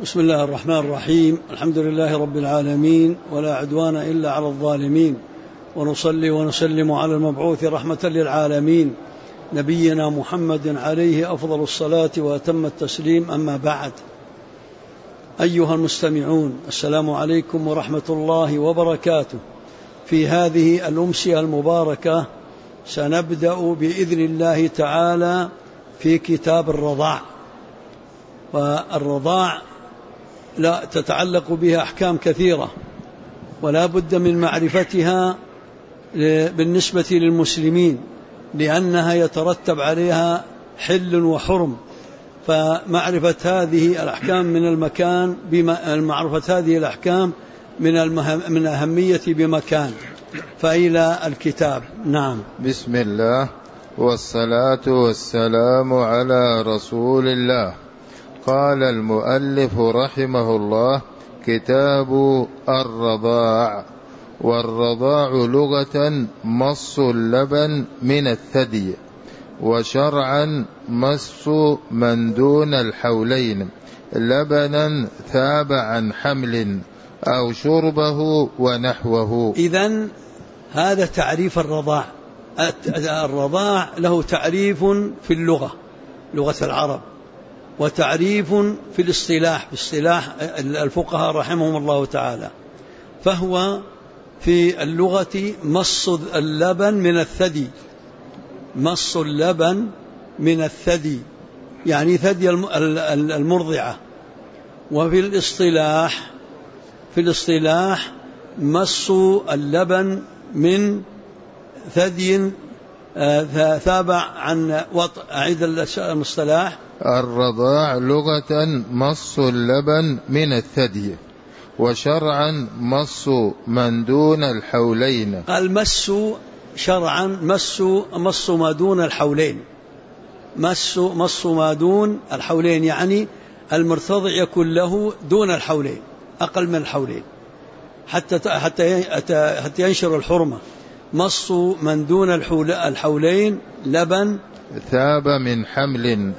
بسم الله الرحمن الرحيم. الحمد لله رب العالمين، ولا عدوان إلا على الظالمين، ونصلي ونسلم على المبعوث رحمة للعالمين نبينا محمد عليه أفضل الصلاة وأتم التسليم. أما بعد، أيها المستمعون، السلام عليكم ورحمة الله وبركاته. في هذه الأمسية المباركة سنبدأ بإذن الله تعالى في كتاب الرضاع. والرضاع لا تتعلق بها أحكام كثيرة، ولا بد من معرفتها بالنسبة للمسلمين، لأنها يترتب عليها حل وحرم. فمعرفة هذه الأحكام معرفة هذه الأحكام من أهمية بمكان. فإلى الكتاب. نعم. بسم الله والصلاة والسلام على رسول الله. قال المؤلف رحمه الله: كتاب الرضاع. والرضاع لغة مص اللبن من الثدي، وشرعا مص من دون الحولين لبنا ثاب عن حمل أو شربه ونحوه. إذن هذا تعريف الرضاع. الرضاع له تعريف في اللغة، لغة العرب، وتعريف في الاصطلاح، باصطلاح الفقهاء رحمهم الله تعالى. فهو في اللغة مص اللبن من الثدي، مص اللبن من الثدي يعني ثدي المرضعة. وفي الاصطلاح مص اللبن من ثدي ثابع عن وطء. أعيد المصطلح. الرضاع لغة مص اللبن من الثدي، وشرعا مص من دون الحولين. قال مس شرعا مص ما دون الحولين، مص ما دون الحولين يعني المرتضع يكون له دون الحولين، أقل من الحولين، حتى ينشر الحرمة. مص من دون الحولين لبن ثاب من حمل،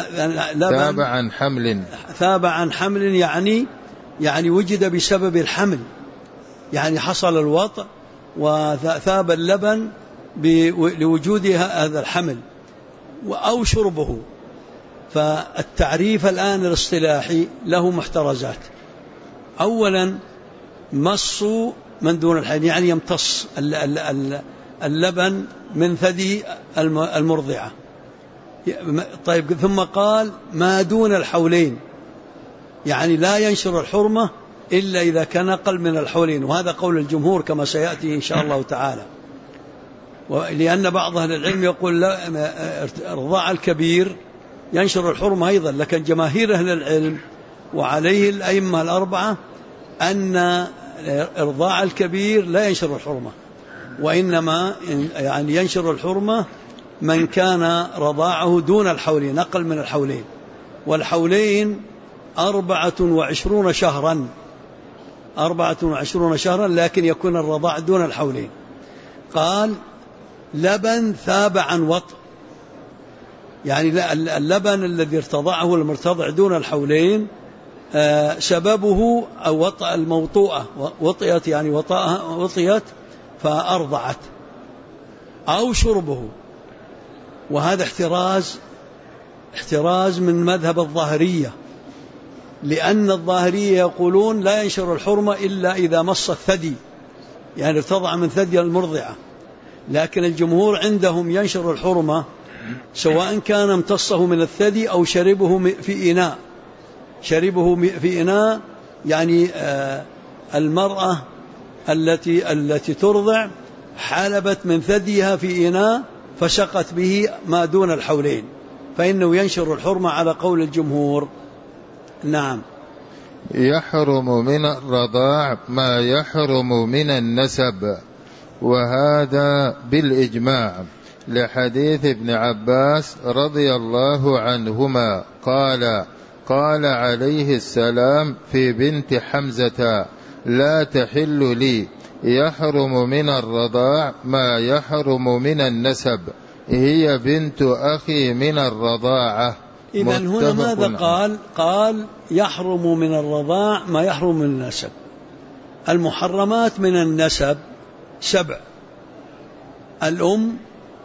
ثاب عن حمل يعني وجد بسبب الحمل، يعني حصل الوطء وثاب اللبن لوجود هذا الحمل أو شربه. فالتعريف الآن الاصطلاحي له محترزات. أولا مص من دون الحمل يعني يمتص اللبن من ثدي المرضعة. طيب، ثم قال ما دون الحولين، يعني لا ينشر الحرمة إلا إذا كان أقل من الحولين، وهذا قول الجمهور كما سيأتي إن شاء الله تعالى. لأن بعض أهل العلم يقول لا، الرضاع الكبير ينشر الحرمة أيضا، لكن جماهير أهل العلم وعليه الأئمة الأربعة أن الرضاع الكبير لا ينشر الحرمة، وإنما يعني ينشر الحرمة من كان رضاعه دون الحولين، أقل من الحولين. والحولين 24 شهرا، 24 شهرا، لكن يكون الرضاع دون الحولين. قال لبن ثاب عن وطء، يعني اللبن الذي ارتضعه المرتضع دون الحولين سببه أو وطأ الموطوءة، وطئت يعني وطئت فأرضعت، أو شربه. وهذا احتراز من مذهب الظاهرية، لأن الظاهرية يقولون لا ينشر الحرمة إلا إذا مص الثدي، يعني ارتضع من ثدي المرضعة. لكن الجمهور عندهم ينشر الحرمة سواء كان امتصه من الثدي أو شربه في إناء، يعني المرأة التي ترضع حلبت من ثديها في إناء فسقت به ما دون الحولين، فإنه ينشر الحرمة على قول الجمهور. نعم. يحرم من الرضاع ما يحرم من النسب، وهذا بالإجماع، لحديث ابن عباس رضي الله عنهما قال عليه السلام في بنت حمزة: لا تحل لي، يحرم من الرضاع ما يحرم من النسب، هي بنت أخي من الرضاعة. إذن هنا ماذا قال يحرم من الرضاع ما يحرم من النسب. المحرمات من النسب 7: الأم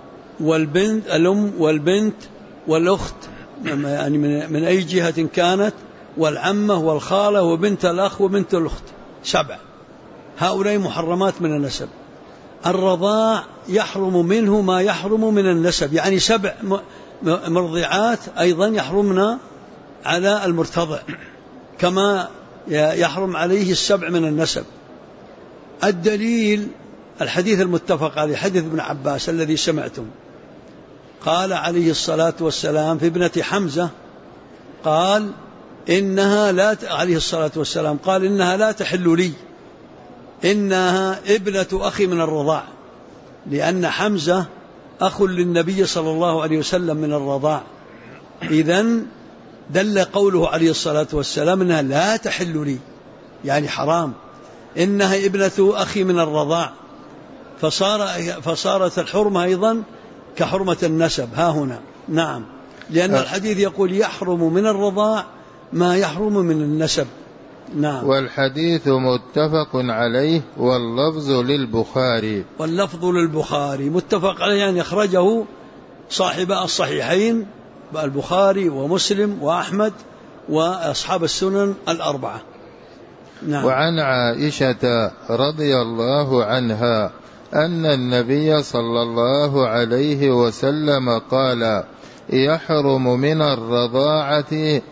والبنت والأخت، يعني من أي جهة كانت، والعمة والخالة وبنت الأخ وبنت الأخت، 7. هؤلاء محرمات من النسب. الرضاع يحرم منه ما يحرم من النسب، يعني 7 مرضعات أيضا يحرمنا على المرتضع كما يحرم عليه 7 من النسب. الدليل الحديث المتفق عليه، حديث ابن عباس الذي سمعتم، قال عليه الصلاة والسلام في ابنة حمزة، قال إنها عليه الصلاة والسلام قال إنها لا تحل لي، إنها ابنة أخي من الرضاع، لأن حمزة أخ للنبي صلى الله عليه وسلم من الرضاع. إذن دل قوله عليه الصلاة والسلام إنها لا تحل لي، يعني حرام، إنها ابنة أخي من الرضاع، فصارت الحرمة أيضا كحرمة النسب ها هنا. نعم، لأن الحديث يقول يحرم من الرضاع ما يحرم من النسب. نعم. والحديث متفق عليه واللفظ للبخاري متفق عليه، يعني أخرجه صاحب الصحيحين البخاري ومسلم وأحمد وأصحاب السنن الأربعة. نعم. وعن عائشة رضي الله عنها أن النبي صلى الله عليه وسلم قال يحرم من الرضاعة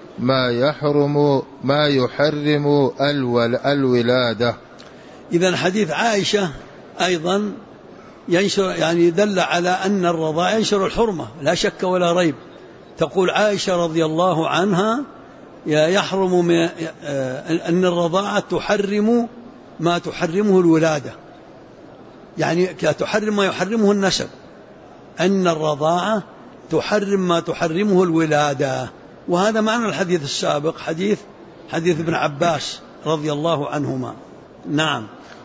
ما يحرم الولادة. إذن حديث عائشة أيضا ينشر، يعني دل على أن الرضاعة ينشر الحرمة لا شك ولا ريب. تقول عائشة رضي الله عنها يحرم من أن الرضاعة تحرم ما تحرمه الولادة، يعني تحرم ما يحرمه النسب، أن الرضاعة تحرم ما تحرمه الولادة. وهذا معنى الحديث السابق، حديث ابن عباس رضي الله عنهما. نعم.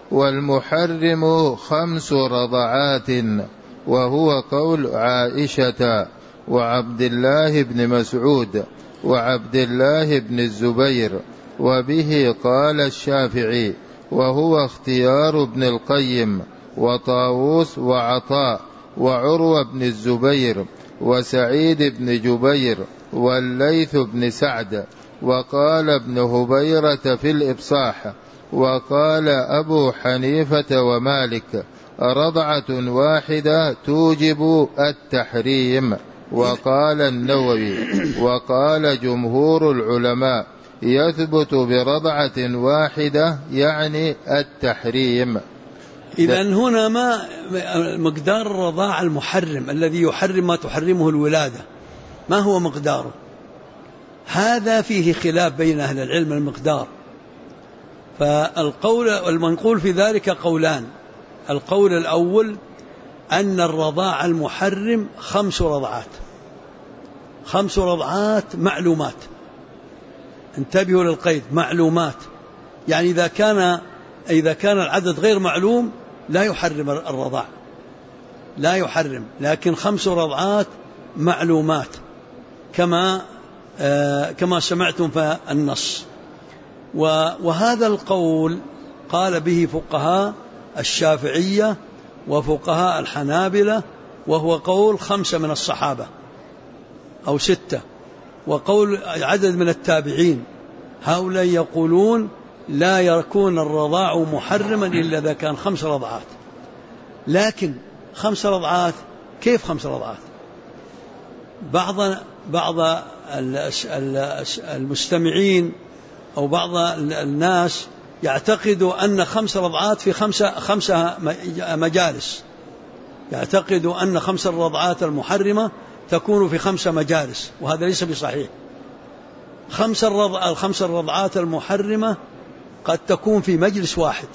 والمحرم 5 رضعات، وهو قول عائشة وعبد الله بن مسعود وعبد الله بن الزبير، وبه قال الشافعي، وهو اختيار ابن القيم وطاووس وعطاء وعروة بن الزبير وسعيد بن جبير والليث بن سعد، وقال ابن هبيرة في الإفصاح، وقال أبو حنيفة ومالك رضعة واحدة توجب التحريم، وقال النووي وقال جمهور العلماء يثبت برضعة واحدة يعني التحريم. إذن هنا ما مقدار الرضاعة المحرم الذي يحرم ما تحرمه الولادة، ما هو مقداره؟ هذا فيه خلاف بين أهل العلم المقدار. فالقول المنقول في ذلك قولان. القول الأول أن الرضاعة المحرم 5 رضعات، 5 رضعات معلومات، انتبهوا للقيد، معلومات، يعني إذا كان العدد غير معلوم لا يحرم الرضاع، لا يحرم، لكن 5 رضعات معلومات كما سمعتم في النص. وهذا القول قال به فقهاء الشافعية وفقهاء الحنابلة، وهو قول 5 من الصحابة أو 6، وقول عدد من التابعين. هؤلاء يقولون لا يكون الرضاع محرما إلا إذا كان 5 رضعات. لكن 5 رضعات كيف 5 رضعات؟ بعض المستمعين أو بعض الناس يعتقدوا أن 5 رضعات في 5 مجالس، يعتقدوا أن 5 الرضعات المحرمة تكون في 5 مجالس، وهذا ليس بصحيح. 5 الرضعات المحرمة قد تكون في مجلس واحد،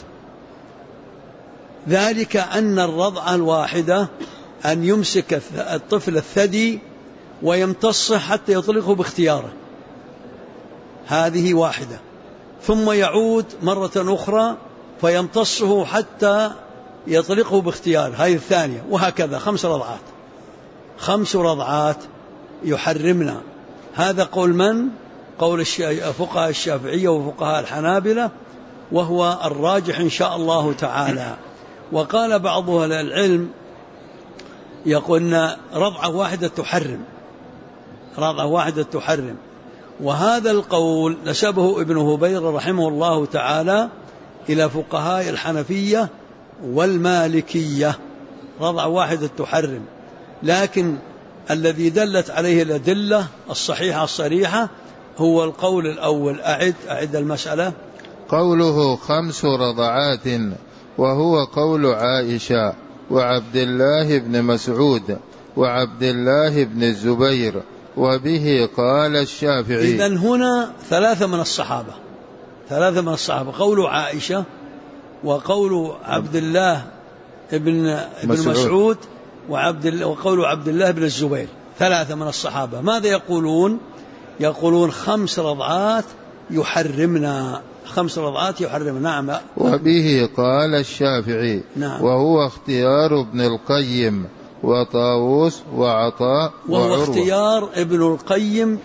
ذلك أن الرضعة الواحدة أن يمسك الطفل الثدي ويمتصه حتى يطلقه باختياره، هذه واحدة، ثم يعود مرة أخرى فيمتصه حتى يطلقه باختياره، هذه الثانية، وهكذا 5 رضعات. 5 رضعات يحرمنا. هذا قول من؟ قول فقهاء الشافعية وفقهاء الحنابلة، وهو الراجح إن شاء الله تعالى. وقال بعض أهل العلم يقولون رضعة واحدة تحرم، رضعة واحدة تحرم، وهذا القول نسبه ابن هبير رحمه الله تعالى إلى فقهاء الحنفية والمالكية، رضعة واحدة تحرم. لكن الذي دلت عليه الأدلة الصحيحة الصريحة هو القول الأول. أعد المسألة. قوله 5 رضعات وهو قول عائشة وعبد الله بن مسعود وعبد الله بن الزبير، وبه قال الشافعي. إذن هنا 3 من الصحابة، 3 من الصحابة، قول عائشة وقول عبد الله بن مسعود وقول عبد الله بن الزبير، 3 من الصحابة. ماذا يقولون؟ يقولون 5 رضعات يحرمنا، 5 رضعات يحرمنا. نعم. وبه قال الشافعي. نعم. وهو اختيار ابن القيم وطاووس وعطاء وهو اختيار ابن القيم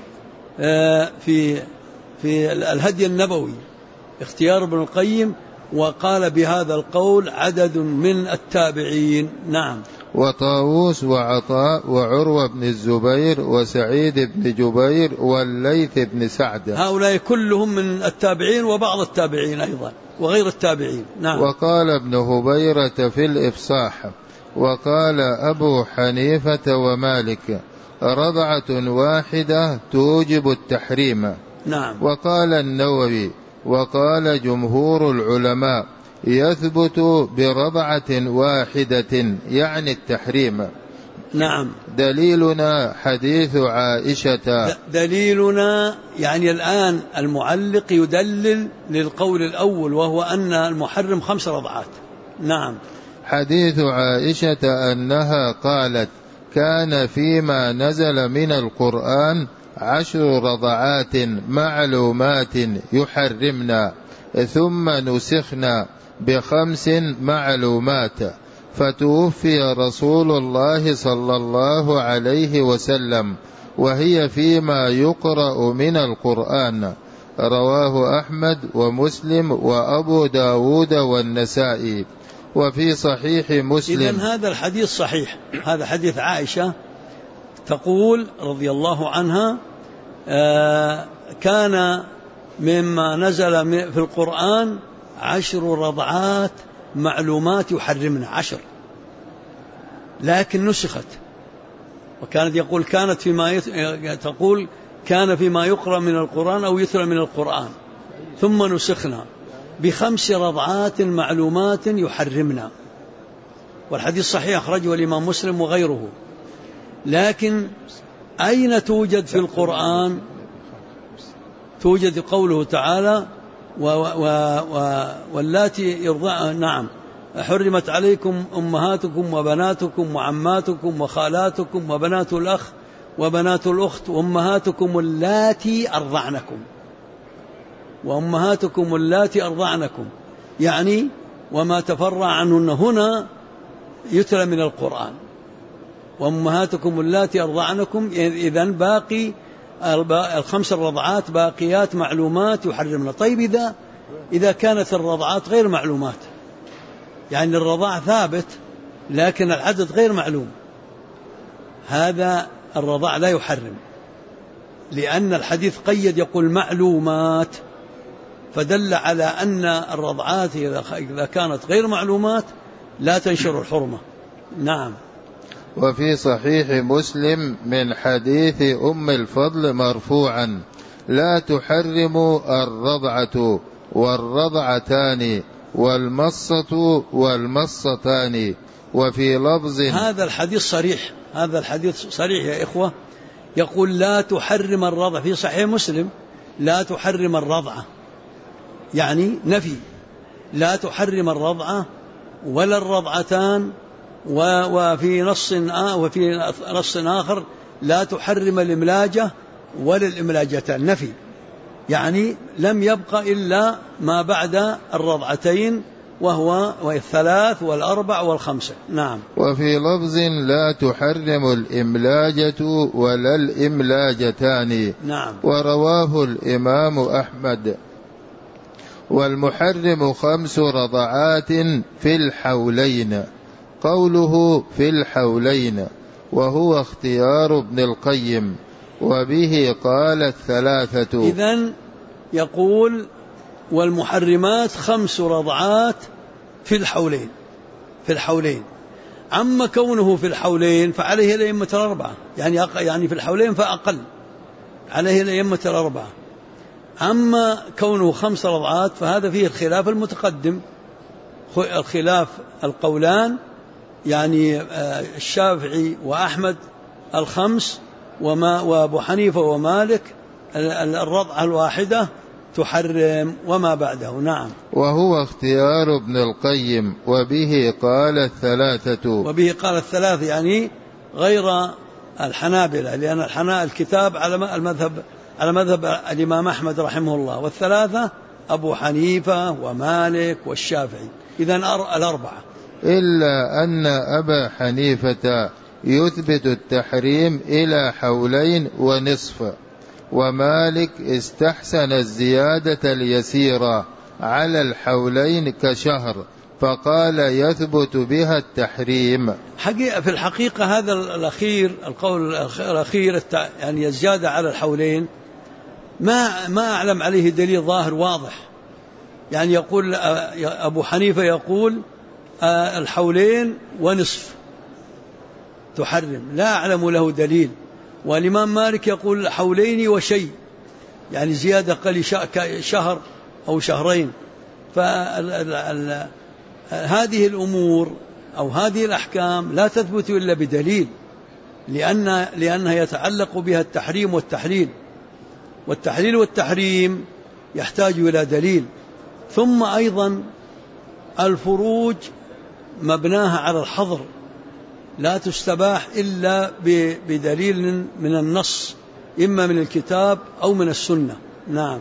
في الهدي النبوي، اختيار ابن القيم، وقال بهذا القول عدد من التابعين. نعم. وطاووس وعطاء وعروة بن الزبير وسعيد بن جبير والليث بن سعد، هؤلاء كلهم من التابعين وبعض التابعين أيضا وغير التابعين. نعم. وقال ابن هبيرة في الإفصاح وقال أبو حنيفة ومالك رضعة واحدة توجب التحريم. نعم. وقال النووي وقال جمهور العلماء يثبت برضعة واحدة يعني التحريم. نعم. دليلنا حديث عائشة. دليلنا يعني الآن المعلق يدلل للقول الأول وهو أن المحرم 5 رضعات. نعم. حديث عائشة أنها قالت كان فيما نزل من القرآن 10 رضعات معلومات يحرمنا ثم نسخنا ب5 معلومات، فتوفي رسول الله صلى الله عليه وسلم وهي فيما يقرأ من القرآن. رواه أحمد ومسلم وأبو داود والنسائي. وفي صحيح مسلم. إذن هذا الحديث صحيح، هذا حديث عائشة تقول رضي الله عنها كان مما نزل في القرآن 10 رضعات معلومات يحرمنا، 10، لكن نسخت. وكانت يقول كانت تقول كان فيما يقرأ من القرآن أو يتلى من القرآن ثم نسخنا ب5 رضعات معلومات يحرمنا. والحديث صحيح أخرجه الإمام مسلم وغيره. لكن أين توجد في القرآن؟ توجد قوله تعالى واللاتي يرضعن. نعم. حرمت عليكم أمهاتكم وبناتكم وعماتكم وخالاتكم وبنات الأخ وبنات الأخت وأمهاتكم اللاتي أرضعنكم، وأمهاتكم اللاتي أرضعنكم، يعني وما تفرع عنهن هنا يتلى من القرآن. وأمهاتكم اللاتي أرضعنكم، إذن باقي 5 رضعات باقيات معلومات يحرمنا. طيب إذا كانت الرضعات غير معلومات، يعني الرضاع ثابت لكن العدد غير معلوم، هذا الرضاع لا يحرم، لأن الحديث قيد يقول معلومات، فدل على أن الرضعات إذا كانت غير معلومات لا تنشر الحرمة. نعم. وفي صحيح مسلم من حديث أم الفضل مرفوعا لا تحرم الرضعة والرضعتان والمصة والمصتان. وفي لفظ هذا الحديث صريح، هذا الحديث صريح يا إخوة، يقول لا تحرم الرضعة في صحيح مسلم، لا تحرم الرضعة، يعني نفي، لا تحرم الرضعة ولا الرضعتان. وفي نص آخر لا تحرم الإملاجة ولا الإملاجتان، نفي، يعني لم يبق إلا ما بعد الرضعتين وهو الثلاث والأربع والخمسة. نعم. وفي لفظ لا تحرم الإملاجة ولا الإملاجتان. نعم. ورواه الإمام أحمد. والمحرم 5 رضعات في الحولين. قوله في الحولين وهو اختيار ابن القيم، وبه قال 3. إذن يقول والمحرمات 5 رضعات في الحولين. في الحولين. أما كونه في الحولين فعليه الأئمة الأربعة، يعني في الحولين فأقل، عليه الأئمة الأربعة. أما كونه 5 رضعات فهذا فيه الخلاف المتقدم، الخلاف القولان، يعني الشافعي وأحمد 5 وأبو حنيفة ومالك الرضعة الواحدة تحرم وما بعده. نعم. وهو اختيار ابن القيم، وبه قال 3. وبه قال 3 يعني غير الحنابلة، لأن الكتاب على مذهب الإمام أحمد رحمه الله، والثلاثة أبو حنيفة ومالك والشافعي. إذن الأربعة. إلا أن أبا حنيفة يثبت التحريم إلى حولين ونصف، ومالك استحسن الزيادة اليسيرة على الحولين كشهر، فقال يثبت بها التحريم. في الحقيقة هذا القول الأخير يعني الزيادة على الحولين ما أعلم عليه دليل ظاهر واضح. يعني يقول أبو حنيفة يقول الحولين ونصف تحرم، لا أعلم له دليل. والإمام مالك يقول حولين وشيء، يعني زيادة قل شهر أو شهرين. فهذه الأمور أو هذه الأحكام لا تثبت إلا بدليل، لأنها يتعلق بها التحريم والتحليل، والتحريم يحتاج إلى دليل. ثم أيضا الفروج مبناها على الحظر، لا تستباح إلا بدليل من النص، إما من الكتاب أو من السنة. نعم.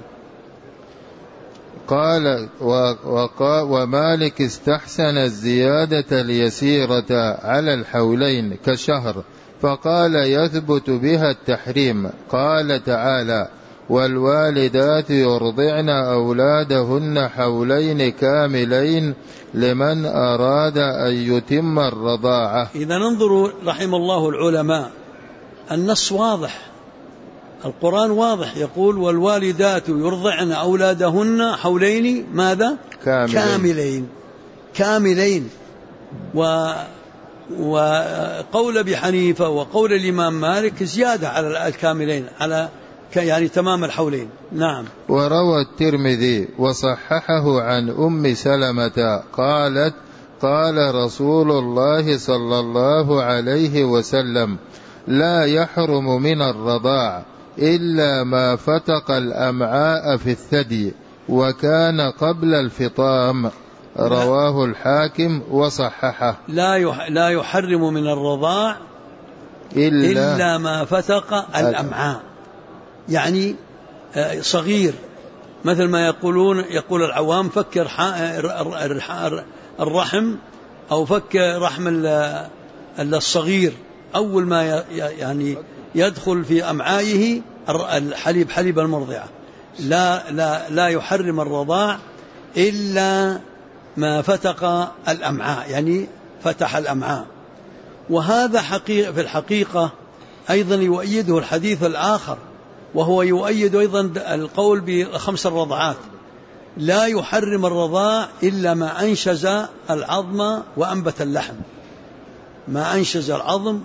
قال ومالك استحسن الزيادة اليسيرة على الحولين كشهر، فقال يثبت بها التحريم. قال تعالى والوالدات يرضعن أولادهن حولين كاملين لمن أراد أن يتم الرضاعة. إذا ننظر رحم الله العلماء، النص واضح، القرآن واضح، يقول والوالدات يرضعن أولادهن حولين ماذا؟ كاملين. وقول أبي حنيفة وقول الإمام مالك زيادة على الكاملين، على يعني تمام الحولين. نعم. وروى الترمذي وصححه عن أم سلمة قالت قال رسول الله صلى الله عليه وسلم لا يحرم من الرضاع إلا ما فتق الأمعاء في الثدي وكان قبل الفطام. رواه الحاكم وصححه. لا يحرم من الرضاع إلا ما فتق الأمعاء، يعني صغير، مثل ما يقول العوام فك الرحم أو فك رحم الصغير، أول ما يعني يدخل في أمعائه حليب المرضعة. لا يحرم الرضاع إلا ما فتق الأمعاء، يعني فتح الأمعاء. وهذا في الحقيقة أيضا يؤيده الحديث الآخر، وهو يؤيد أيضا القول ب5 الرضعات. لا يحرم الرضاع إلا ما أنشز العظم وأنبت اللحم، ما أنشز العظم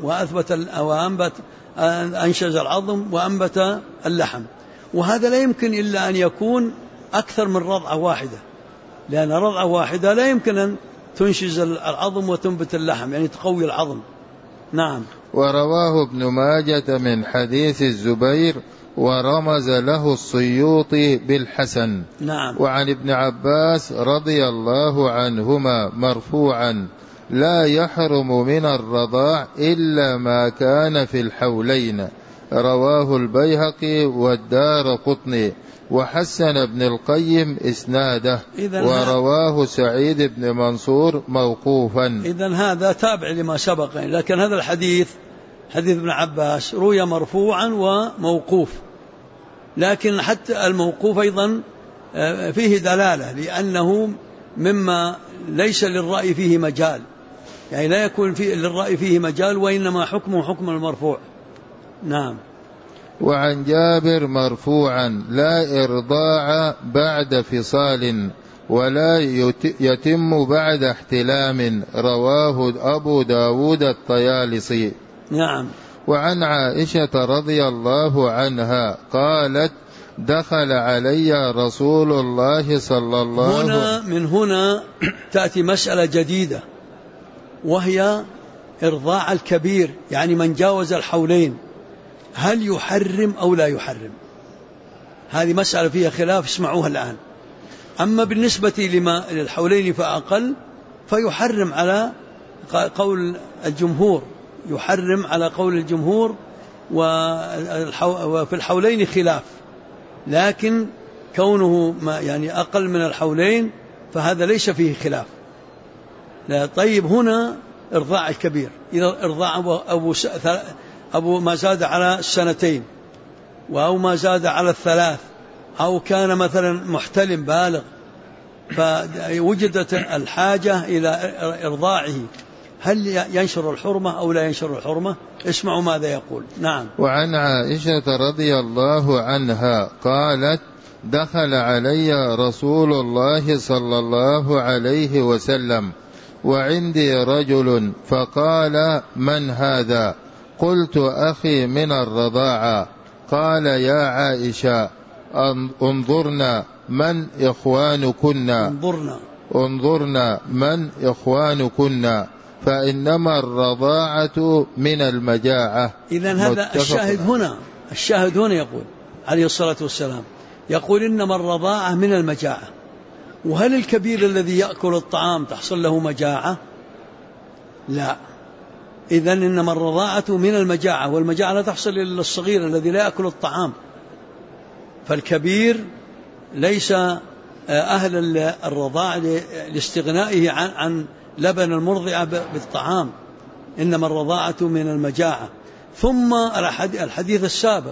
أنشز العظم وأنبت اللحم. وهذا لا يمكن إلا أن يكون أكثر من رضعة واحدة، لأن رضعة واحدة لا يمكن أن تنشز العظم وتنبت اللحم، يعني تقوي العظم. نعم. ورواه ابن ماجة من حديث الزبير ورمز له السيوطي بالحسن. نعم. وعن ابن عباس رضي الله عنهما مرفوعا لا يحرم من الرضاع إلا ما كان في الحولين، رواه البيهقي والدارقطني، وحسن ابن القيم إسناده، ورواه سعيد بن منصور موقوفا. إذن هذا تابع لما سبق، لكن هذا الحديث حديث ابن عباس روي مرفوعا وموقوف، لكن حتى الموقوف أيضا فيه دلالة، لأنه مما ليس للرأي فيه مجال، يعني لا يكون للرأي فيه مجال، وإنما حكمه حكم المرفوع. نعم. وعن جابر مرفوعا: لا إرضاع بعد فصال ولا يتم بعد احتلام، رواه أبو داود الطيالسي. نعم. وعن عائشة رضي الله عنها قالت: دخل علي رسول الله صلى الله عليه وسلم. من هنا تأتي مسألة جديدة، وهي إرضاع الكبير، يعني من جاوز الحولين، هل يحرم أو لا يحرم؟ هذه مسألة فيها خلاف، اسمعوها الآن. أما بالنسبة للحولين فأقل فيحرم على قول الجمهور، يحرم على قول الجمهور، وفي الحولين خلاف، لكن كونه يعني أقل من الحولين فهذا ليس فيه خلاف. لا. طيب، هنا إرضاع الكبير، إذا إرضاع أبو ما زاد على 2 أو ما زاد على 3، أو كان مثلا محتلم بالغ فوجدت الحاجة إلى إرضاعه، هل ينشر الحرمة أو لا ينشر الحرمة؟ اسمعوا ماذا يقول. نعم. وعن عائشة رضي الله عنها قالت: دخل علي رسول الله صلى الله عليه وسلم وعندي رجل، فقال: من هذا؟ قلت: أخي من الرضاعة. قال: يا عائشة، انظرنا من إخوانكن فإنما الرضاعة من المجاعة. إذن هذا الشاهد هنا يقول عليه الصلاة والسلام، يقول إنما الرضاعة من المجاعة. وهل الكبير الذي يأكل الطعام تحصل له مجاعة؟ لا. إذن إنما الرضاعة من المجاعة، والمجاعة لا تحصل إلا الصغير الذي لا يأكل الطعام، فالكبير ليس أهل الرضاع لاستغنائه عن لبن المرضعة بالطعام، إنما الرضاعة من المجاعة. ثم الحديث السابق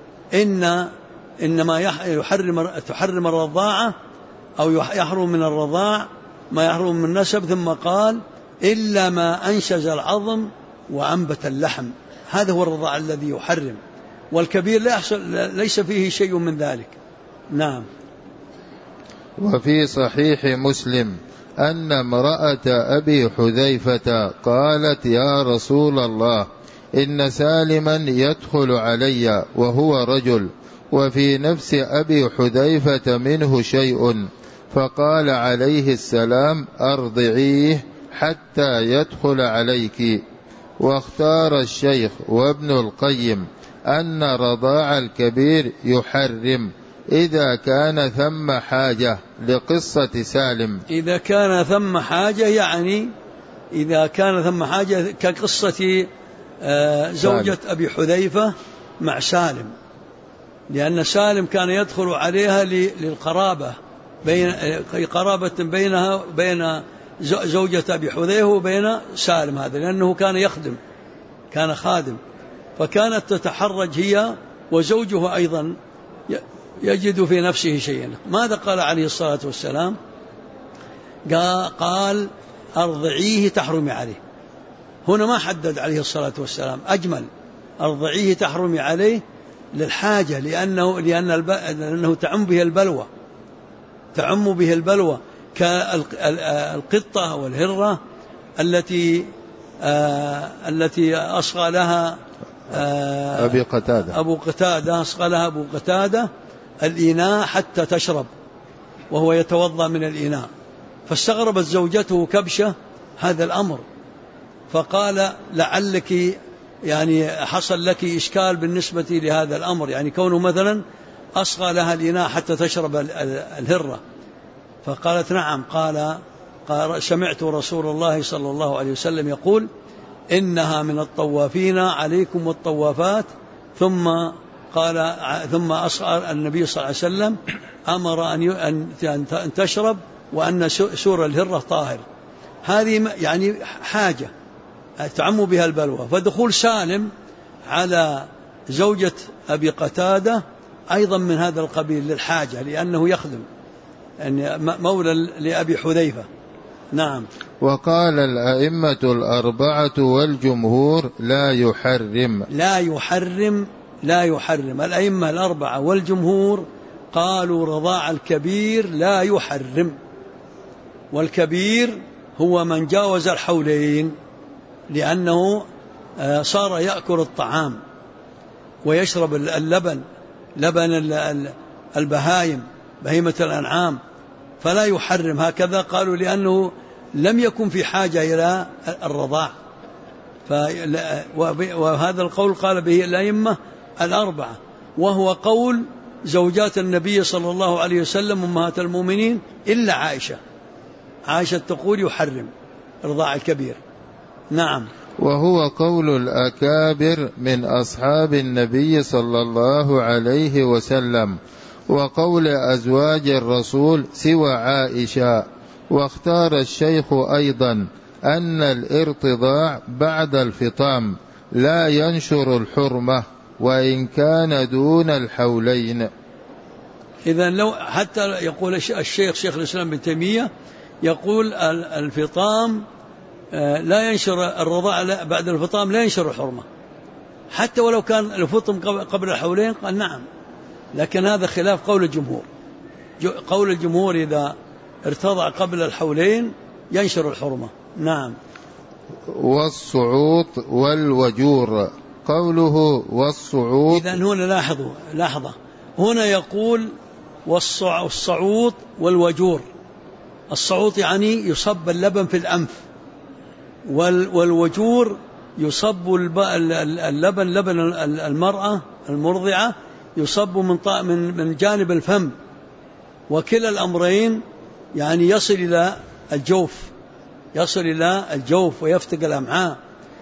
إنما تحرم الرضاعة أو يحرم من الرضاع ما يحرم من النسب، ثم قال: إلا ما أنشز العظم وأنبت اللحم. هذا هو الرضاع الذي يحرم، والكبير ليس فيه شيء من ذلك. نعم. وفي صحيح مسلم أن امرأة أبي حذيفة قالت: يا رسول الله، إن سالما يدخل علي وهو رجل، وفي نفس أبي حذيفة منه شيء، فقال عليه السلام: أرضعيه حتى يدخل عليك. واختار الشيخ وابن القيم أن رضاع الكبير يحرم إذا كان ثم حاجة، لقصة سالم. إذا كان ثم حاجة، يعني إذا كان ثم حاجة كقصة زوجة أبي حذيفة مع سالم، لأن سالم كان يدخل عليها للقرابة، قرابة بينها وبين زوجة أبي حذيفة وبين سالم هذا، لأنه كان يخدم، كان خادم، فكانت تتحرج هي وزوجه أيضا يجد في نفسه شيئا. ماذا قال عليه الصلاة والسلام؟ قال: أرضعيه تحرمي عليه. هنا ما حدد عليه الصلاة والسلام، أجمل: أرضعيه تحرمي عليه للحاجة، لأنه تعم به البلوى كالقطة والهرة التي أصغى لها أبو قتادة، أصغى لها أبو قتادة الإناء حتى تشرب وهو يتوضأ من الإناء، فاستغربت زوجته كبشة هذا الأمر، فقال: لعلك يعني حصل لك إشكال بالنسبة لهذا الأمر، يعني كونه مثلا أصغى لها الإناء حتى تشرب الهرة. فقالت: نعم. قال: سمعت رسول الله صلى الله عليه وسلم يقول: إنها من الطوافين عليكم والطوافات ثم أصغر النبي صلى الله عليه وسلم أمر أن تشرب، وأن سور الهرة طاهر. هذه يعني حاجة تعم بها البلوى. فدخول سالم على زوجة أبي قتادة أيضا من هذا القبيل للحاجة، لأنه يخدم يعني مولى لأبي حذيفة. نعم. وقال الأئمة الأربعة والجمهور لا يحرم. الأئمة الأربعة والجمهور قالوا رضاع الكبير لا يحرم. والكبير هو من جاوز الحولين، لأنه صار يأكل الطعام ويشرب اللبن، لبن البهائم، بهيمة الأنعام، فلا يحرم. هكذا قالوا لأنه لم يكن في حاجة إلى الرضاع. وهذا القول قال به الأئمة الأربعة، وهو قول زوجات النبي صلى الله عليه وسلم أمهات المؤمنين إلا عائشة تقول يحرم رضاع الكبير. نعم. وهو قول الأكابر من أصحاب النبي صلى الله عليه وسلم، وقول أزواج الرسول سوى عائشة. واختار الشيخ أيضا أن الارتضاع بعد الفطام لا ينشر الحرمة وإن كان دون الحولين. إذن لو حتى يقول شيخ الإسلام ابن تيمية يقول الفطام لا ينشر الرضاع بعد الفطام لا ينشر الحرمة، حتى ولو كان الفطم قبل الحولين. قال نعم، لكن هذا خلاف قول الجمهور. قول الجمهور إذا ارتضع قبل الحولين ينشر الحرمة. نعم. والصعود والوجور، قوله والصعود. إذن هنا لاحظة هنا يقول والصعود والوجور. الصعود يعني يصب اللبن في الأنف، والوجور يصب اللبن، لبن المرأة المرضعة يصب من جانب الفم. وكلا الأمرين يعني يصل إلى الجوف ويفتق الأمعاء.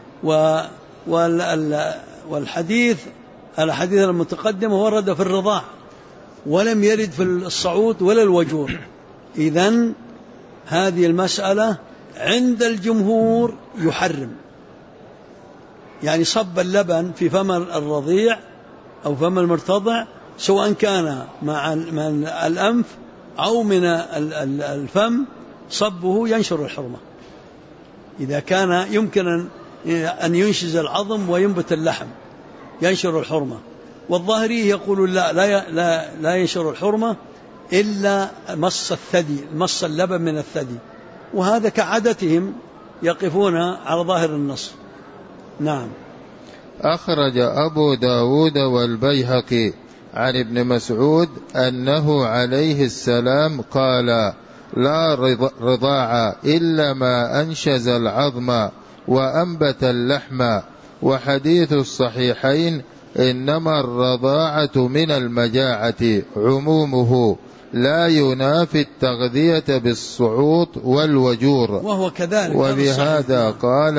الحديث المتقدم ورد في الرضاع ولم يرد في الصعود ولا الوجور. إذن هذه المسألة عند الجمهور يحرم، يعني صب اللبن في فم الرضيع أو فم المرتضع، سواء كان مع الأنف أو من الفم، صبه ينشر الحرمة إذا كان يمكن أن ينشز العظم وينبت اللحم، ينشر الحرمة. والظاهري يقول لا ينشر الحرمة إلا مص الثدي، مص اللبن من الثدي، وهذا كعادتهم يقفون على ظاهر النص. نعم. أخرج أبو داود والبيهقي عن ابن مسعود أنه عليه السلام قال: لا رضاع إلا ما أنشز العظم وأنبت اللحم. وحديث الصحيحين إنما الرضاعة من المجاعة عمومه لا ينافي التغذية بالصعود والوجور، وهو كذلك. وبهذا قال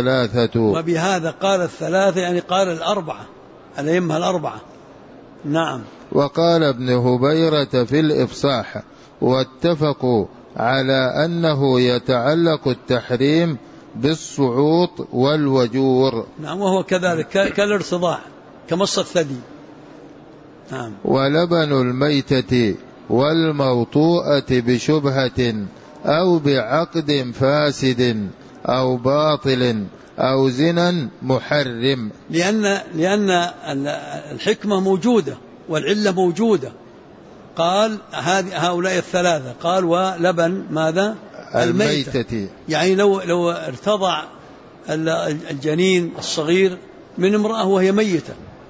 الثلاثة، يعني قال الأربعة، الأئمة الأربعة. نعم. وقال ابن هبيرة في الإفصاح: واتفقوا على أنه يتعلق التحريم بالصعود والوجور. نعم، وهو كذلك كالارتضاع كمص الثدي. نعم. ولبن الميتة والموطوءة بشبهة أو بعقد فاسد أو باطل أو زنا محرم، لأن الحكمة موجودة والعلة موجودة. قال هؤلاء الثلاثة، قال ولبن ماذا؟ الميتة. يعني لو ارتضع الجنين الصغير من امرأة وهي ميتة،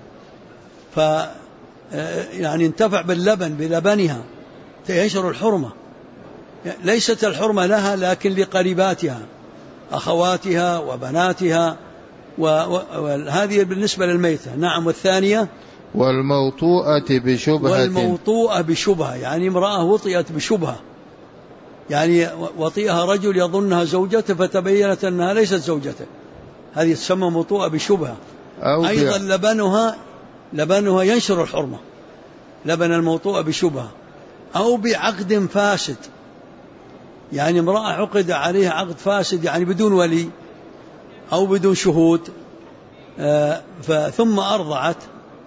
يعني انتفع بلبنها، ينشر الحرمة. ليست الحرمة لها لكن لقريباتها، أخواتها وبناتها، وهذه بالنسبة للميتة. نعم. والثانية والموطوءة بشبهة، يعني امرأة وطئت بشبهة، يعني وطئها رجل يظنها زوجته فتبينت أنها ليست زوجته، هذه تسمى موطوءة بشبهة. أيضا لبنها لبنها ينشر الحرمة، لبن الموطوء بشبهة، أو بعقد فاسد، يعني امرأة عقد عليها عقد فاسد يعني بدون ولي أو بدون شهود ثم أرضعت،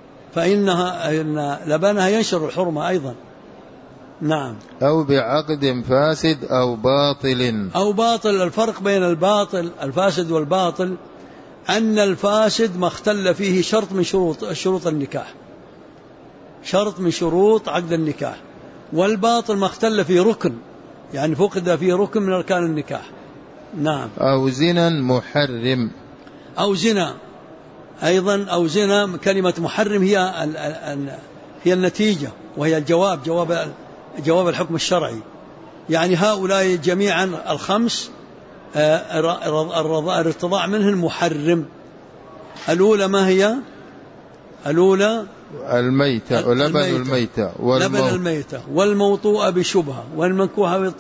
إن لبنها ينشر الحرمة أيضا. نعم. أو بعقد فاسد أو باطل. أو باطل. الفرق بين الفاسد والباطل أن الفاسد ما اختل فيه شرط من شروط النكاح، شرط من شروط عقد النكاح، والباطل ما اختل فيه ركن، يعني فقد فيه ركن من أركان النكاح. نعم. أو زنا محرم. أو زنا أيضا. أو زنا، كلمة محرم هي النتيجة، وهي جواب الحكم الشرعي. يعني هؤلاء جميعا الخمس الارتضاع منهن محرم. الأولى ما هي؟ الأولى الميتة، لبن الميتة والموطوءة بشبهة والمنكوحة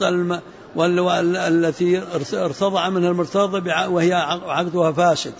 والتي ارتضع منها المرتضى وهي عقدها فاسد،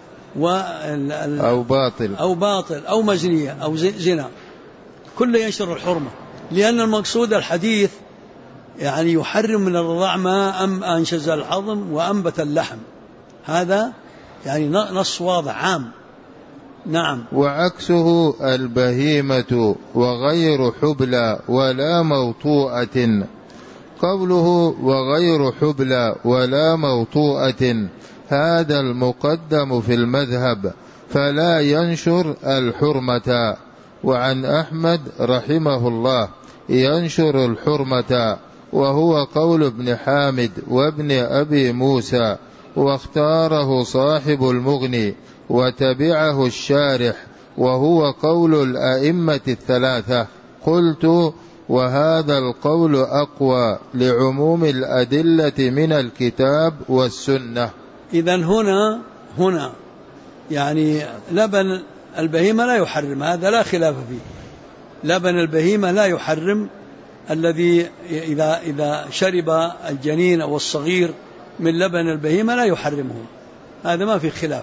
أو باطل أو مزنية أو زنا، كل ينشر الحرمة. لأن المقصود الحديث يعني يحرم من الرضاع ما أنشز العظم وأنبت اللحم، هذا يعني نص واضح عام. نعم. وعكسه البهيمة وغير حبلى ولا موطوءة. قوله وغير حبلى ولا موطوءة هذا المقدم في المذهب، فلا ينشر الحرمة. وعن أحمد رحمه الله ينشر الحرمة، وهو قول ابن حامد وابن أبي موسى، واختاره صاحب المغني وتبعه الشارح، وهو قول الأئمة الثلاثة. قلت وهذا القول أقوى لعموم الأدلة من الكتاب والسنة. إذن هنا يعني لبن البهيمة لا يحرم، هذا لا خلاف فيه. لبن البهيمة لا يحرم، الذي إذا شرب الجنين أو الصغير من لبن البهيمة لا يحرمه، هذا ما في خلاف.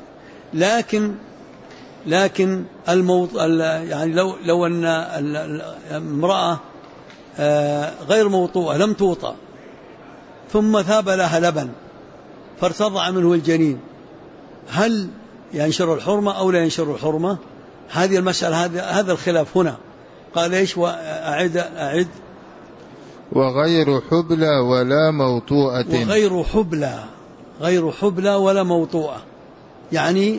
لكن يعني لو أن امرأة غير موطوءة لم توطأ ثم ثاب لها لبن فارتضع منه الجنين، هل ينشر الحرمة أو لا ينشر الحرمة؟ هذه المسألة، هذا الخلاف هنا. قال إيش؟ أعد. وغير حبلى ولا موطوءة. غير حبلى ولا موطوءة، يعني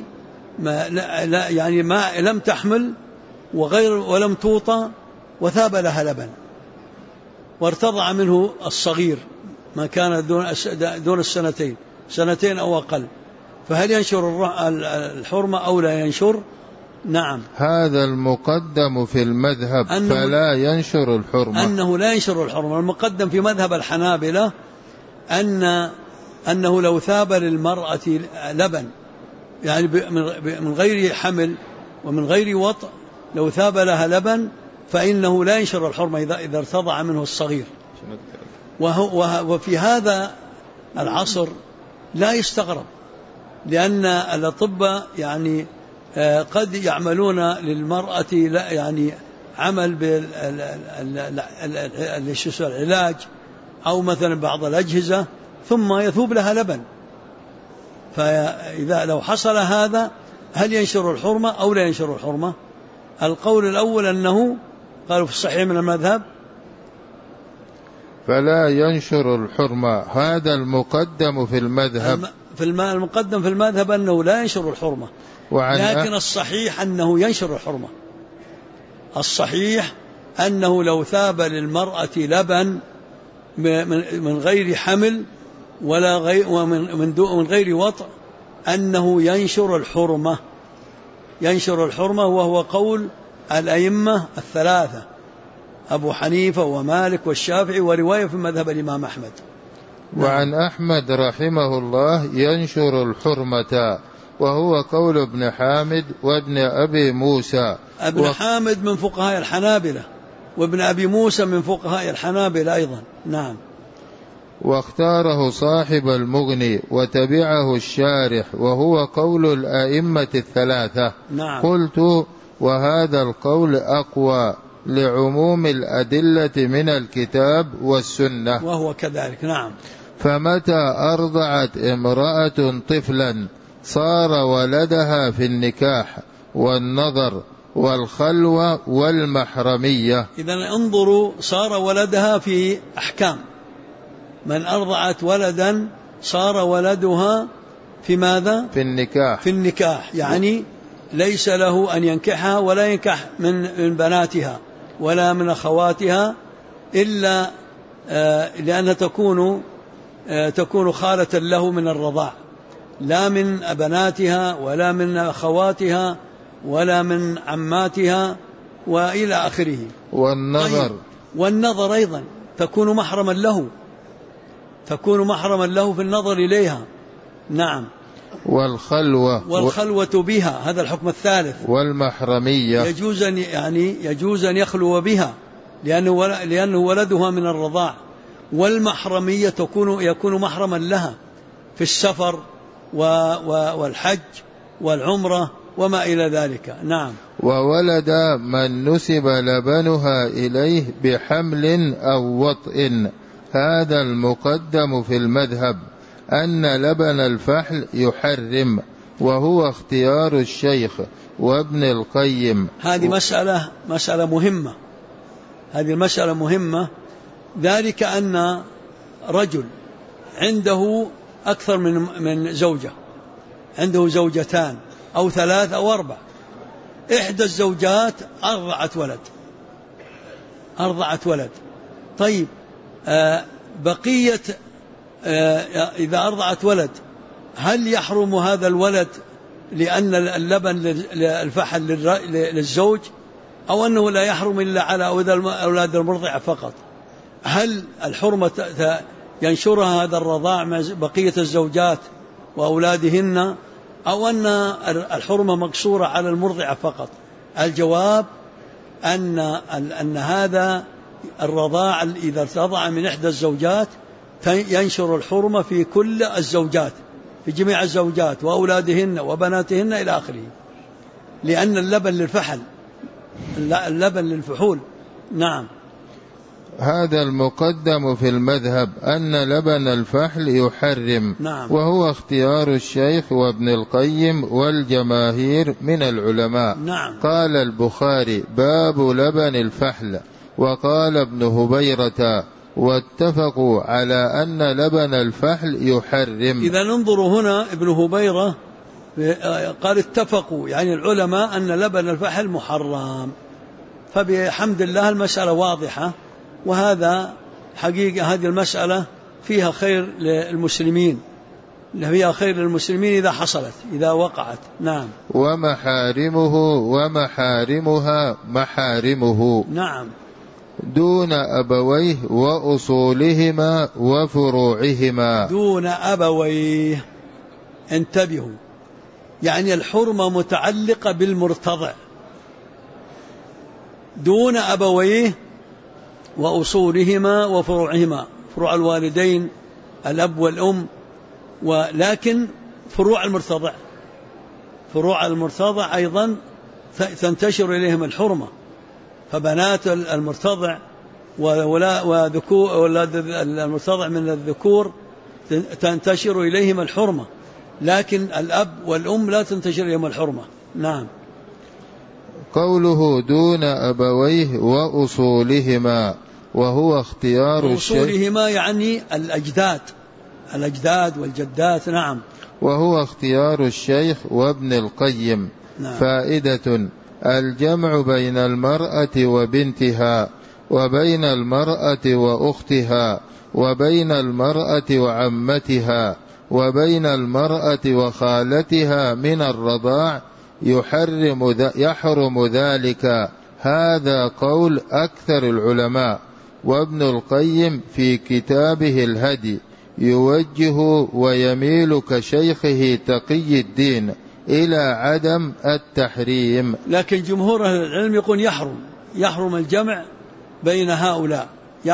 ما لم تحمل ولم توطى وثاب لها لبن وارتضع منه الصغير ما كان دون سنتين أو أقل، فهل ينشر الحرمة أو لا ينشر؟ نعم. هذا المقدم في المذهب فلا ينشر الحرمة، أنه لا ينشر الحرمة. المقدم في مذهب الحنابلة أنه لو ثاب للمرأة لبن، يعني من غير حمل ومن غير وطء، لو ثاب لها لبن فإنه لا ينشر الحرمة إذا ارتضع منه الصغير. وفي هذا العصر لا يستغرب، لأن الأطباء يعني قد يعملون للمرأة يعني عمل بالعلاج أو مثلا بعض الأجهزة ثم يثوب لها لبن. فإذا لو حصل هذا هل ينشر الحرمة أو لا ينشر الحرمة؟ القول الأول أنه قالوا في الصحيح من المذهب فلا ينشر الحرمة، هذا المقدم في المذهب. المقدم في المذهب أنه لا ينشر الحرمة، لكن الصحيح أنه ينشر الحرمة. الصحيح أنه لو ثاب للمرأة لبن من غير حمل ومن غير وطء أنه ينشر الحرمة، وهو قول الأئمة الثلاثة أبو حنيفة ومالك والشافعي، ورواية في مذهب الإمام أحمد. وعن أحمد رحمه الله ينشر الحرمة، وهو قول ابن حامد وابن أبي موسى. ابن حامد من فقهاء الحنابلة، وابن أبي موسى من فقهاء الحنابلة أيضا. نعم. واختاره صاحب المغني وتبعه الشارح، وهو قول الأئمة الثلاثة. نعم. قلت وهذا القول أقوى لعموم الأدلة من الكتاب والسنة. وهو كذلك. نعم. فمتى أرضعت امرأة طفلا صار ولدها في النكاح والنظر والخلوة والمحرمية. إذن انظروا، صار ولدها في أحكام. من أرضعت ولدا صار ولدها في ماذا؟ في النكاح. في النكاح، يعني ليس له أن ينكحها ولا ينكح من بناتها ولا من أخواتها إلا لأنها تكون خالة له من الرضاع، لا من بناتها ولا من أخواتها ولا من عماتها وإلى آخره. والنظر. طيب. والنظر أيضا تكون محرما له في النظر إليها. نعم. والخلوة بها، هذا الحكم الثالث. والمحرمية يجوز أن يخلو بها لأنه ولدها من الرضاع. والمحرمية يكون محرما لها في السفر والحج والعمرة وما إلى ذلك. نعم. وولد من نسب لبنها إليه بحمل أو وطئ. هذا المقدم في المذهب أن لبن الفحل يحرم، وهو اختيار الشيخ وابن القيم. هذه مسألة مهمة. هذه المسألة مهمة، ذلك أن رجل عنده أكثر من زوجة، عنده زوجتان أو 3 أو 4، إحدى الزوجات أرضعت ولد. طيب، بقية إذا أرضعت ولد هل يحرم هذا الولد لأن اللبن الفحل للزوج، أو أنه لا يحرم إلا على أولاد المرضع فقط؟ هل الحرمة ينشرها هذا الرضاع مع بقية الزوجات وأولادهن، أو أن الحرمة مقصورة على المرضع فقط؟ الجواب أن هذا الرضاع إذا ارتضع من إحدى الزوجات ينشر الحرمة في كل الزوجات، في جميع الزوجات وأولادهن وبناتهن إلى آخره، لأن اللبن للفحول. نعم. هذا المقدم في المذهب أن لبن الفحل يحرم. نعم. وهو اختيار الشيخ وابن القيم والجماهير من العلماء. نعم. قال البخاري: باب لبن الفحل. وقال ابن هبيرة: واتفقوا على أن لبن الفحل يحرم. إذا ننظر هنا، ابن هبيرة قال اتفقوا، يعني العلماء أن لبن الفحل محرم. فبحمد الله المسألة واضحة، وهذا حقيقة هذه المسألة فيها خير للمسلمين، إذا حصلت، إذا وقعت. نعم. ومحارمها محارمه. نعم. دون أبويه وأصولهما وفروعهما. دون أبويه، انتبهوا، يعني الحرمة متعلقة بالمرتضع، دون أبويه وأصولهما وفروعهما، فروع الوالدين الأب والأم، ولكن فروع المرتضع أيضا تنتشر إليهم الحرمة، فبنات المرتضع وأولاد المرتضع من الذكور تنتشر إليهم الحرمة، لكن الأب والأم لا تنتشر إليهم الحرمة. نعم. قوله دون أبويه وأصولهما، وهو اختيار الشيخ. أصولهما يعني الأجداد والجدات. نعم. وهو اختيار الشيخ وابن القيم. نعم. فائدة: الجمع بين المرأة وبنتها، وبين المرأة وأختها، وبين المرأة وعمتها، وبين المرأة وخالتها من الرضاع يحرم ذلك. هذا قول أكثر العلماء. وابن القيم في كتابه الهدي يوجه ويميل كشيخه تقي الدين إلى عدم التحريم، لكن جمهور أهل العلم يقول يحرم الجمع بين هؤلاء،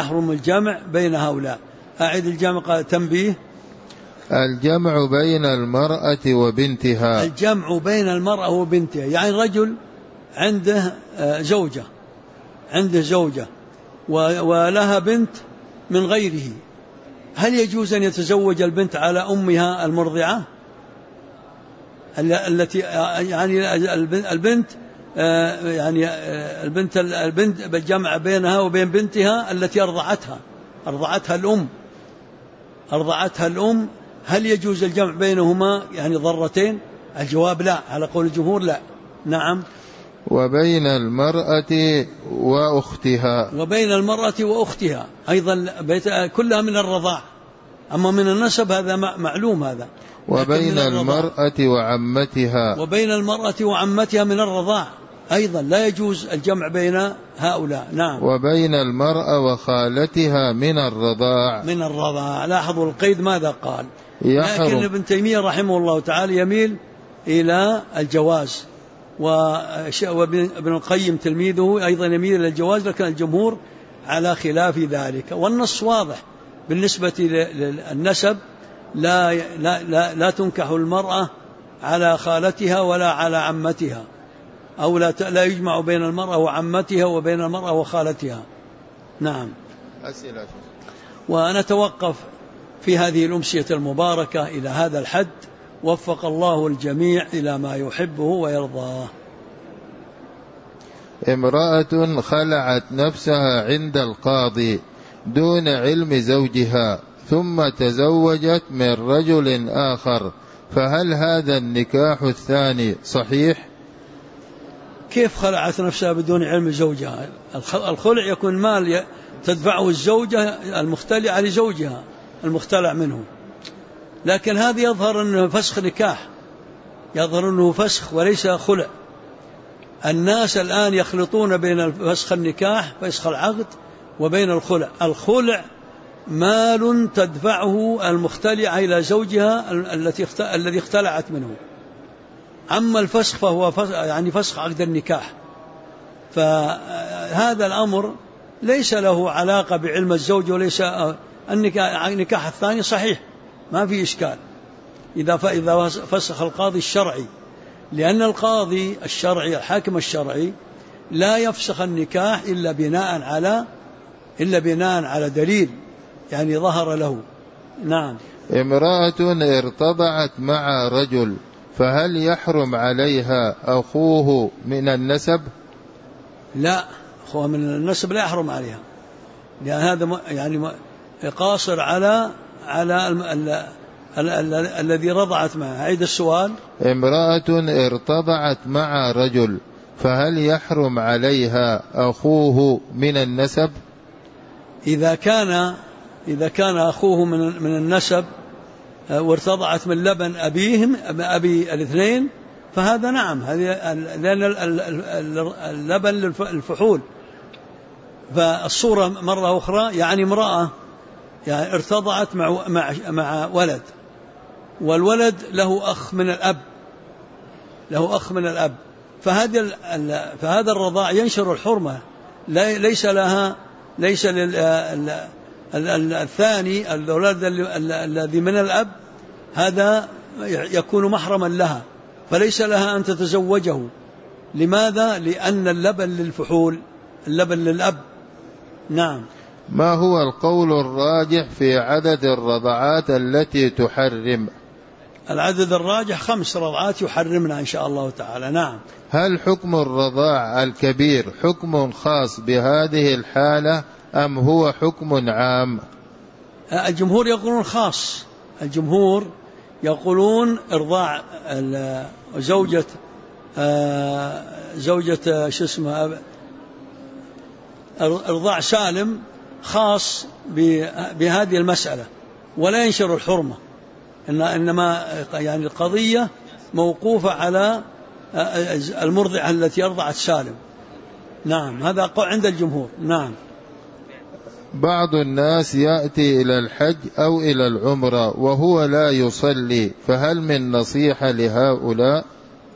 أعد الجمع. قال تنبيه: الجمع بين المرأة وبنتها. الجمع بين المرأة وبنتها، يعني رجل عنده زوجة ولها بنت من غيره، هل يجوز أن يتزوج البنت على أمها المرضعة التي يعني البنت يعني البنت بالجمع بينها وبين بنتها التي أرضعتها الأم، هل يجوز الجمع بينهما يعني ضرتين؟ الجواب لا، على قول الجمهور لا. نعم. وبين المرأة وأختها أيضا كلها من الرضاع، أما من النسب هذا معلوم هذا. وبين المرأة وعمتها من الرضاع أيضا لا يجوز الجمع بين هؤلاء. نعم. وبين المرأة وخالتها من الرضاع. لاحظوا القيد ماذا قال. لكن ابن تيمية رحمه الله تعالى يميل إلى الجواز، وابن القيم تلميذه أيضا يميل إلى الجواز، لكن الجمهور على خلاف ذلك. والنص واضح بالنسبة للنسب، لا تنكح المرأة على خالتها ولا على عمتها، أو لا يجمع بين المرأة وعمتها وبين المرأة وخالتها. نعم. أسئلة. ونتوقف في هذه الأمسية المباركة إلى هذا الحد، وفق الله الجميع إلى ما يحبه ويرضاه. امرأة خلعت نفسها عند القاضي دون علم زوجها، ثم تزوجت من رجل آخر، فهل هذا النكاح الثاني صحيح؟ كيف خلعت نفسها بدون علم زوجها؟ الخلع يكون مال تدفعه الزوجة المختلعة لزوجها المختلع منه، لكن هذا يظهر أنه فسخ نكاح، يظهر أنه فسخ وليس خلع. الناس الآن يخلطون بين فسخ النكاح فسخ العقد وبين الخلع. الخلع مال تدفعه المختلعة إلى زوجها الذي اختلعت منه، أما الفسخ فهو يعني فسخ عقد النكاح. فهذا الأمر ليس له علاقة بعلم الزوج، وليس النكاح الثاني صحيح ما في إشكال إذا فسخ القاضي الشرعي، لأن القاضي الشرعي الحاكم الشرعي لا يفسخ النكاح إلا بناء على دليل يعني ظهر له. نعم. امرأة ارتضعت مع رجل، فهل يحرم عليها أخوه من النسب؟ لا، أخوه من النسب لا يحرم عليها، لأن هذا يعني قاصر على الذي رضعت معه. عيد السؤال. امرأة ارتضعت مع رجل، فهل يحرم عليها أخوه من النسب؟ إذا كان أخوه من النسب وارتضعت من لبن أبي الاثنين فهذا نعم، لأن اللبن للفحول. فالصورة مرة أخرى يعني امرأة يعني ارتضعت مع ولد، والولد له أخ من الأب، فهذا الرضاع ينشر الحرمة، ليس الثاني الأولاد الذي من الأب هذا يكون محرما لها، فليس لها أن تتزوجه. لماذا؟ لأن اللبن للفحول، اللبن للأب. نعم. ما هو القول الراجح في عدد الرضعات التي تحرم؟ العدد الراجح 5 رضعات يحرمنا إن شاء الله تعالى. نعم. هل حكم الرضاع الكبير حكم خاص بهذه الحالة أم هو حكم عام؟ الجمهور يقولون خاص، الجمهور يقولون إرضاع زوجة شو اسمها إرضاع سالم خاص بهذه المسألة ولا ينشر الحرمة، إنما يعني القضية موقوفة على المرضعة التي أرضعت سالم. نعم، هذا عند الجمهور. نعم. بعض الناس يأتي إلى الحج أو إلى العمرة وهو لا يصلي، فهل من نصيحة لهؤلاء؟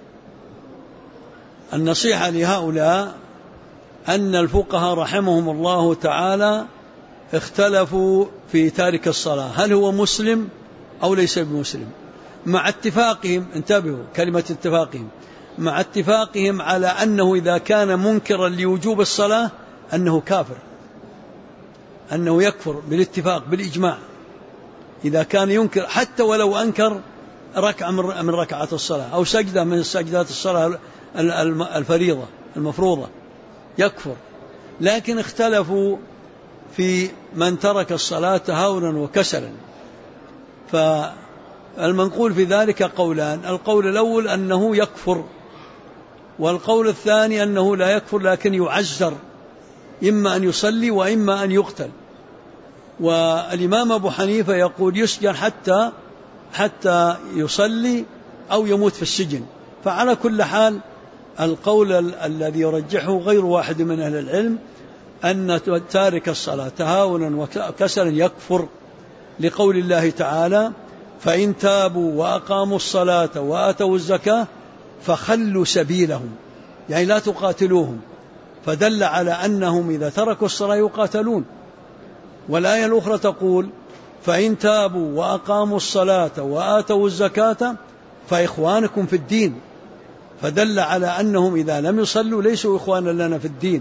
النصيحة لهؤلاء أن الفقهاء رحمهم الله تعالى اختلفوا في تارك الصلاة، هل هو مسلم أو ليس بمسلم، مع اتفاقهم، انتبهوا كلمة اتفاقهم، مع اتفاقهم على أنه إذا كان منكرا لوجوب الصلاة أنه كافر، أنه يكفر بالاتفاق بالإجماع إذا كان ينكر، حتى ولو أنكر ركعة من ركعات الصلاة أو سجدة من سجدات الصلاة الفريضة المفروضة يكفر. لكن اختلفوا في من ترك الصلاة تهاونا وكسلا، فالمنقول في ذلك قولان: القول الأول أنه يكفر، والقول الثاني أنه لا يكفر لكن يعزر، إما أن يصلي وإما أن يقتل. والإمام أبو حنيفة يقول يسجن حتى يصلي أو يموت في السجن. فعلى كل حال القول الذي يرجحه غير واحد من أهل العلم أن تارك الصلاة تهاونا وكسلا يكفر، لقول الله تعالى: فإن تابوا وأقاموا الصلاة وآتوا الزكاة فخلوا سبيلهم، يعني لا تقاتلوهم، فدل على أنهم إذا تركوا الصلاة يقاتلون. والآية الأخرى تقول: فإن تابوا وأقاموا الصلاة وآتوا الزكاة فإخوانكم في الدين، فدل على أنهم إذا لم يصلوا ليسوا إخوانا لنا في الدين.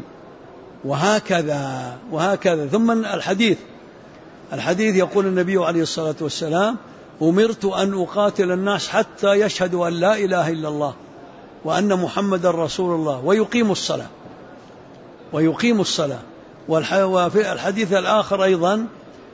وهكذا. ثم الحديث يقول النبي عليه الصلاة والسلام: أمرت أن أقاتل الناس حتى يشهدوا أن لا إله إلا الله وأن محمد رسول الله ويقيموا الصلاة. وفي الحديث الآخر أيضا: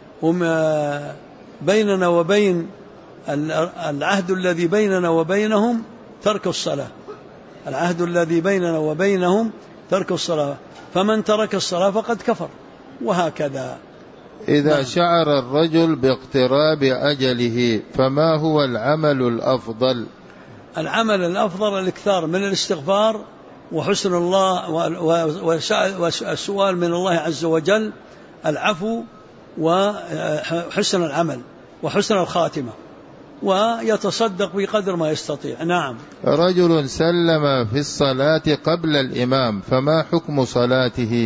بيننا وبين العهد الذي بيننا وبينهم ترك الصلاة، العهد الذي بيننا وبينهم ترك الصلاة، فمن ترك الصلاة فقد كفر. وهكذا. إذا شعر الرجل باقتراب أجله فما هو العمل الأفضل؟ العمل الأفضل الاكثار من الاستغفار وحسن الله والسؤال من الله عز وجل العفو وحسن العمل وحسن الخاتمة، ويتصدق بقدر ما يستطيع. نعم. رجل سلم في الصلاة قبل الإمام فما حكم صلاته؟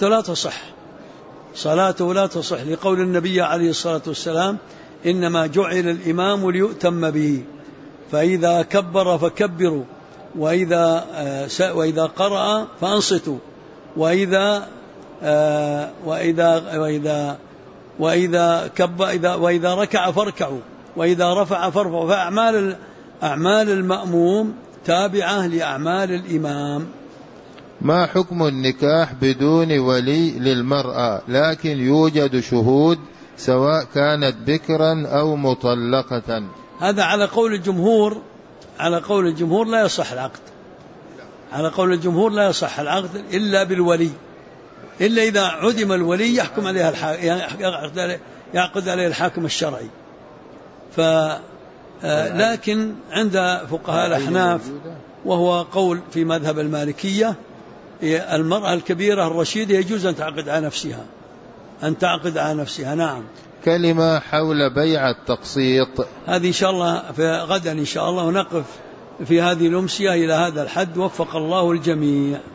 صلاته لا تصح لقول النبي عليه الصلاة والسلام: إنما جعل الإمام ليؤتم به، فإذا كبر فكبروا، وإذا قرأ فأنصتوا، وإذا ركع فاركعوا، وإذا رفع فارفعوا. فأعمال المأموم تابعة لأعمال الإمام. ما حكم النكاح بدون ولي للمرأة لكن يوجد شهود سواء كانت بكرا أو مطلقة؟ هذا على قول الجمهور لا يصح العقد، على قول الجمهور لا يصح العقد إلا بالولي، إلا إذا عدم الولي يحكم عليها يعقد عليها الحاكم الشرعي. لكن عند فقهاء الأحناف، وهو قول في مذهب المالكية، المرأة الكبيرة الرشيدة يجوز أن تعقد على نفسها. نعم. كلمة حول بيع التقسيط، هذه إن شاء الله في غدا إن شاء الله، ونقف في هذه الأمسية إلى هذا الحد، وفق الله الجميع.